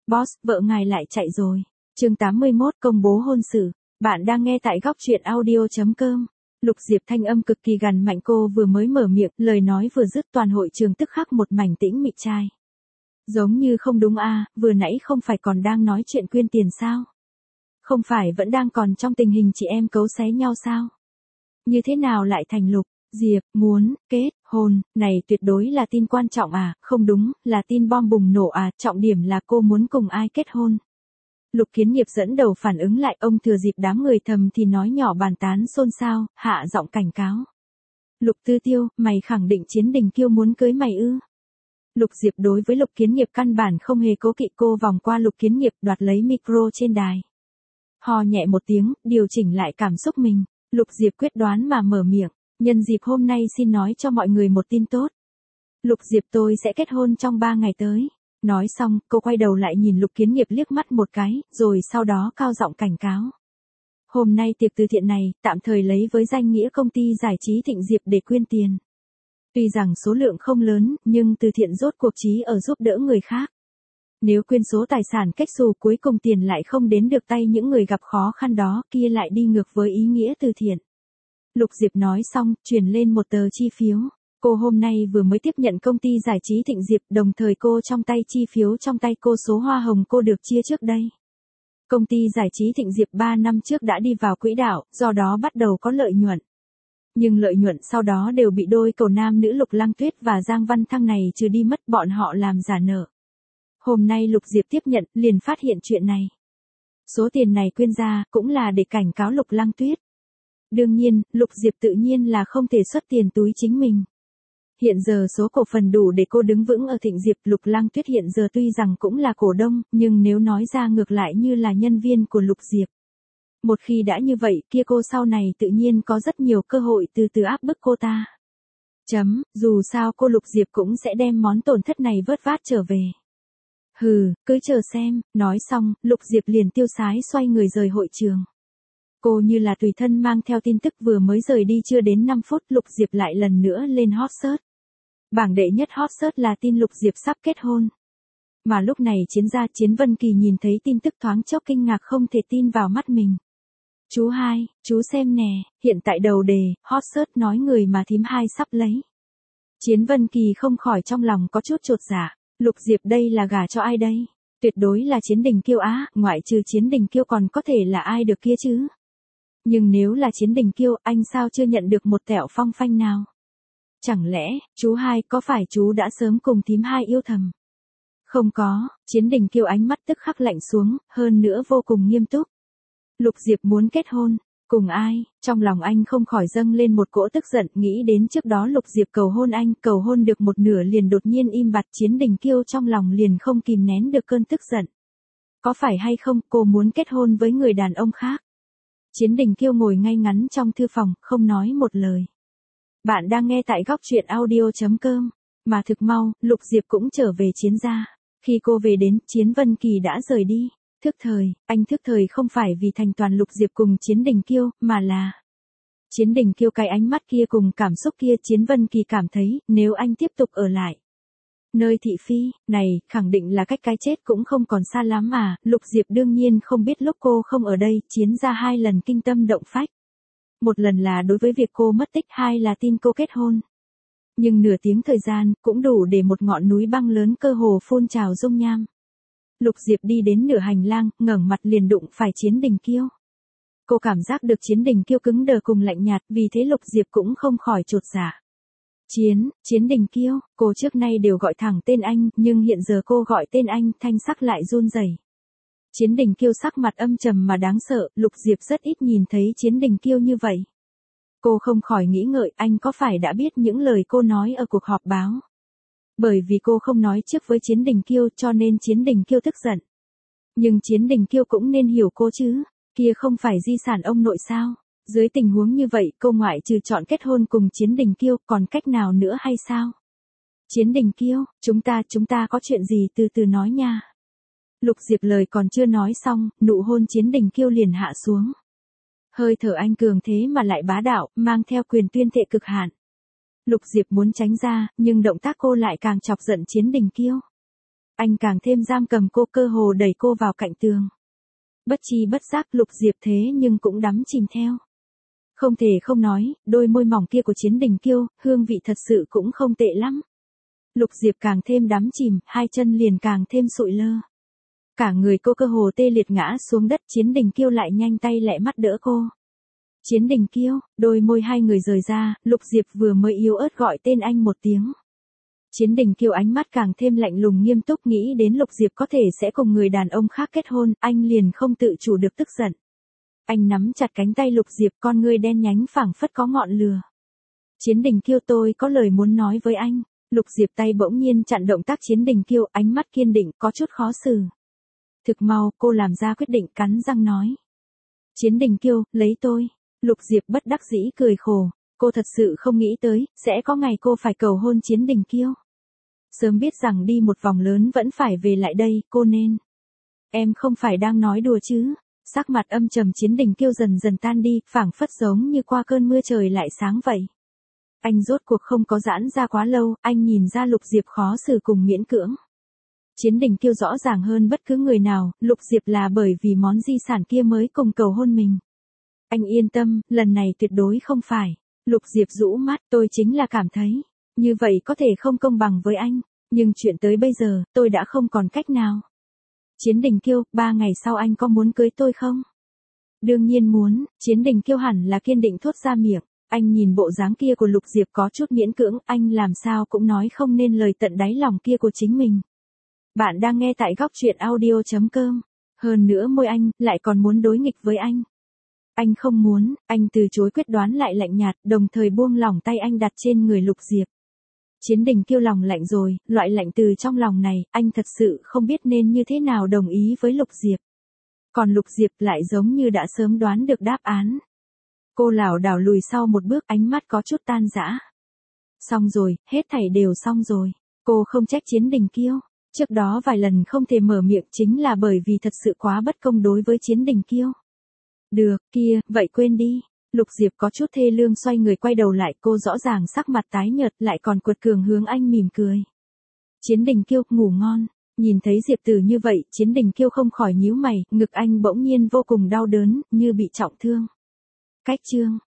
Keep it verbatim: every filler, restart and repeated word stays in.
Boss, vợ ngài lại chạy rồi. Chương tám mươi mốt công bố hôn sự. Bạn đang nghe tại góc truyện audio chấm com. Lục Diệp thanh âm cực kỳ gằn mạnh, cô vừa mới mở miệng, lời nói vừa dứt toàn hội trường tức khắc một mảnh tĩnh mịch trai. Giống như không đúng a, vừa nãy không phải còn đang nói chuyện quyên tiền sao? Không phải vẫn đang còn trong tình hình chị em cấu xé nhau sao? Như thế nào lại thành Lục Diệp muốn kết hôn, này tuyệt đối là tin quan trọng à, không đúng, là tin bom bùng nổ à, trọng điểm là cô muốn cùng ai kết hôn. Lục Kiến Nghiệp dẫn đầu phản ứng lại, ông thừa dịp đám người thầm thì nói nhỏ bàn tán xôn xao, hạ giọng cảnh cáo. Lục Tư Tiêu, mày khẳng định Chiến Đình Kiêu muốn cưới mày ư? Lục Diệp đối với Lục Kiến Nghiệp căn bản không hề cố kỵ, cô vòng qua Lục Kiến Nghiệp đoạt lấy micro trên đài. Ho nhẹ một tiếng, điều chỉnh lại cảm xúc mình, Lục Diệp quyết đoán mà mở miệng, nhân dịp hôm nay xin nói cho mọi người một tin tốt. Lục Diệp tôi sẽ kết hôn trong ba ngày tới. Nói xong, cô quay đầu lại nhìn Lục Kiến Nghiệp liếc mắt một cái, rồi sau đó cao giọng cảnh cáo. Hôm nay tiệc từ thiện này, tạm thời lấy với danh nghĩa công ty giải trí Thịnh Diệp để quyên tiền. Tuy rằng số lượng không lớn, nhưng từ thiện rốt cuộc chí ở giúp đỡ người khác. Nếu quyên số tài sản cách xù cuối cùng tiền lại không đến được tay những người gặp khó khăn đó, kia lại đi ngược với ý nghĩa từ thiện. Lục Diệp nói xong, truyền lên một tờ chi phiếu. Cô hôm nay vừa mới tiếp nhận công ty giải trí Thịnh Diệp, đồng thời cô trong tay chi phiếu trong tay cô số hoa hồng cô được chia trước đây. Công ty giải trí Thịnh Diệp ba năm trước đã đi vào quỹ đạo, do đó bắt đầu có lợi nhuận. Nhưng lợi nhuận sau đó đều bị đôi cầu nam nữ Lục Lang Tuyết và Giang Văn Thăng này trừ đi mất, bọn họ làm giả nợ. Hôm nay Lục Diệp tiếp nhận, liền phát hiện chuyện này. Số tiền này quyên ra, cũng là để cảnh cáo Lục Lang Tuyết. Đương nhiên, Lục Diệp tự nhiên là không thể xuất tiền túi chính mình. Hiện giờ số cổ phần đủ để cô đứng vững ở Thịnh Diệp, Lục Lang Tuyết hiện giờ tuy rằng cũng là cổ đông, nhưng nếu nói ra ngược lại như là nhân viên của Lục Diệp. Một khi đã như vậy, kia cô sau này tự nhiên có rất nhiều cơ hội từ từ áp bức cô ta. Chấm, dù sao cô Lục Diệp cũng sẽ đem món tổn thất này vớt vát trở về. Hừ, cứ chờ xem, nói xong, Lục Diệp liền tiêu sái xoay người rời hội trường. Cô như là tùy thân mang theo tin tức, vừa mới rời đi chưa đến năm phút, Lục Diệp lại lần nữa lên hot search. Bảng đệ nhất hot search là tin Lục Diệp sắp kết hôn. Mà lúc này Chiến gia Chiến Vân Kỳ nhìn thấy tin tức thoáng chốc kinh ngạc không thể tin vào mắt mình. Chú hai, chú xem nè, hiện tại đầu đề, hot search nói người mà thím hai sắp lấy. Chiến Vân Kỳ không khỏi trong lòng có chút chột dạ, Lục Diệp đây là gả cho ai đây? Tuyệt đối là Chiến Đình Kiêu á, ngoại trừ Chiến Đình Kiêu còn có thể là ai được kia chứ? Nhưng nếu là Chiến Đình Kiêu, anh sao chưa nhận được một tẹo phong phanh nào? Chẳng lẽ, chú hai có phải chú đã sớm cùng thím hai yêu thầm? Không có, Chiến Đình Kiêu ánh mắt tức khắc lạnh xuống, hơn nữa vô cùng nghiêm túc. Lục Diệp muốn kết hôn, cùng ai? Trong lòng anh không khỏi dâng lên một cỗ tức giận, nghĩ đến trước đó Lục Diệp cầu hôn anh, cầu hôn được một nửa liền đột nhiên im bặt, Chiến Đình Kiêu trong lòng liền không kìm nén được cơn tức giận. Có phải hay không, cô muốn kết hôn với người đàn ông khác? Chiến Đình Kiêu ngồi ngay ngắn trong thư phòng, không nói một lời. Bạn đang nghe tại góc truyện audio chấm com. Mà thực mau, Lục Diệp cũng trở về Chiến gia. Khi cô về đến, Chiến Vân Kỳ đã rời đi. Thức thời, anh thức thời không phải vì thành toàn Lục Diệp cùng Chiến Đình Kiêu, mà là... Chiến Đình Kiêu cái ánh mắt kia cùng cảm xúc kia, Chiến Vân Kỳ cảm thấy, nếu anh tiếp tục ở lại nơi thị phi, này, khẳng định là cách cái chết cũng không còn xa lắm mà, Lục Diệp đương nhiên không biết lúc cô không ở đây, Chiến gia hai lần kinh tâm động phách. Một lần là đối với việc cô mất tích, hai là tin cô kết hôn. Nhưng nửa tiếng thời gian, cũng đủ để một ngọn núi băng lớn cơ hồ phun trào dung nham. Lục Diệp đi đến nửa hành lang, ngẩng mặt liền đụng phải Chiến Đình Kiêu. Cô cảm giác được Chiến Đình Kiêu cứng đờ cùng lạnh nhạt, vì thế Lục Diệp cũng không khỏi chột dạ. Chiến, Chiến Đình Kiêu, cô trước nay đều gọi thẳng tên anh, nhưng hiện giờ cô gọi tên anh, thanh sắc lại run rẩy. Chiến Đình Kiêu sắc mặt âm trầm mà đáng sợ, Lục Diệp rất ít nhìn thấy Chiến Đình Kiêu như vậy. Cô không khỏi nghĩ ngợi, anh có phải đã biết những lời cô nói ở cuộc họp báo? Bởi vì cô không nói trước với Chiến Đình Kiêu cho nên Chiến Đình Kiêu tức giận. Nhưng Chiến Đình Kiêu cũng nên hiểu cô chứ, kia không phải di sản ông nội sao? Dưới tình huống như vậy, cô ngoại trừ chọn kết hôn cùng Chiến Đình Kiêu, còn cách nào nữa hay sao? Chiến Đình Kiêu, chúng ta, chúng ta có chuyện gì từ từ nói nha. Lục Diệp lời còn chưa nói xong, nụ hôn Chiến Đình Kiêu liền hạ xuống. Hơi thở anh cường thế mà lại bá đạo, mang theo quyền tuyên thệ cực hạn. Lục Diệp muốn tránh ra, nhưng động tác cô lại càng chọc giận Chiến Đình Kiêu. Anh càng thêm giam cầm cô, cơ hồ đẩy cô vào cạnh tường. Bất chi bất giác Lục Diệp thế nhưng cũng đắm chìm theo. Không thể không nói, đôi môi mỏng kia của Chiến Đình Kiêu, hương vị thật sự cũng không tệ lắm. Lục Diệp càng thêm đắm chìm, hai chân liền càng thêm sụi lơ. Cả người cô cơ hồ tê liệt ngã xuống đất, Chiến Đình Kiêu lại nhanh tay lẹ mắt đỡ cô. Chiến Đình Kiêu, đôi môi hai người rời ra, Lục Diệp vừa mới yếu ớt gọi tên anh một tiếng. Chiến Đình Kiêu ánh mắt càng thêm lạnh lùng nghiêm túc, nghĩ đến Lục Diệp có thể sẽ cùng người đàn ông khác kết hôn, anh liền không tự chủ được tức giận. Anh nắm chặt cánh tay Lục Diệp, con ngươi đen nhánh phảng phất có ngọn lửa. Chiến Đình Kiêu, tôi có lời muốn nói với anh. Lục Diệp tay bỗng nhiên chặn động tác Chiến Đình Kiêu, ánh mắt kiên định, có chút khó xử. Thực mau, cô làm ra quyết định, cắn răng nói. Chiến Đình Kiêu, lấy tôi. Lục Diệp bất đắc dĩ cười khổ. Cô thật sự không nghĩ tới, sẽ có ngày cô phải cầu hôn Chiến Đình Kiêu. Sớm biết rằng đi một vòng lớn vẫn phải về lại đây, cô nên. Em không phải đang nói đùa chứ. Sắc mặt âm trầm Chiến Đình Kiêu dần dần tan đi, phảng phất giống như qua cơn mưa trời lại sáng vậy. Anh rốt cuộc không có giãn ra quá lâu, anh nhìn ra Lục Diệp khó xử cùng miễn cưỡng. Chiến Đình Kiêu rõ ràng hơn bất cứ người nào, Lục Diệp là bởi vì món di sản kia mới cùng cầu hôn mình. Anh yên tâm, lần này tuyệt đối không phải. Lục Diệp rũ mắt, tôi chính là cảm thấy, như vậy có thể không công bằng với anh, nhưng chuyện tới bây giờ, tôi đã không còn cách nào. Chiến Đình Kiêu, ba ngày sau anh có muốn cưới tôi không? Đương nhiên muốn, Chiến Đình Kiêu hẳn là kiên định thốt ra miệng. Anh nhìn bộ dáng kia của Lục Diệp có chút miễn cưỡng, anh làm sao cũng nói không nên lời tận đáy lòng kia của chính mình. Bạn đang nghe tại góc truyện audio chấm com. Hơn nữa môi anh, lại còn muốn đối nghịch với anh. Anh không muốn, anh từ chối quyết đoán lại lạnh nhạt, đồng thời buông lỏng tay anh đặt trên người Lục Diệp. Chiến Đình Kiêu lòng lạnh rồi, loại lạnh từ trong lòng này, anh thật sự không biết nên như thế nào đồng ý với Lục Diệp. Còn Lục Diệp lại giống như đã sớm đoán được đáp án. Cô lảo đảo lùi sau một bước, ánh mắt có chút tan rã. Xong rồi, hết thảy đều xong rồi. Cô không trách Chiến Đình Kiêu. Trước đó vài lần không thể mở miệng chính là bởi vì thật sự quá bất công đối với Chiến Đình Kiêu. Được, kia, vậy quên đi. Lục Diệp có chút thê lương xoay người quay đầu lại, cô rõ ràng sắc mặt tái nhợt lại còn quật cường hướng anh mỉm cười. Chiến Đình Kiêu, ngủ ngon. Nhìn thấy Diệp Tử như vậy, Chiến Đình Kiêu không khỏi nhíu mày, ngực anh bỗng nhiên vô cùng đau đớn, như bị trọng thương. Cách chương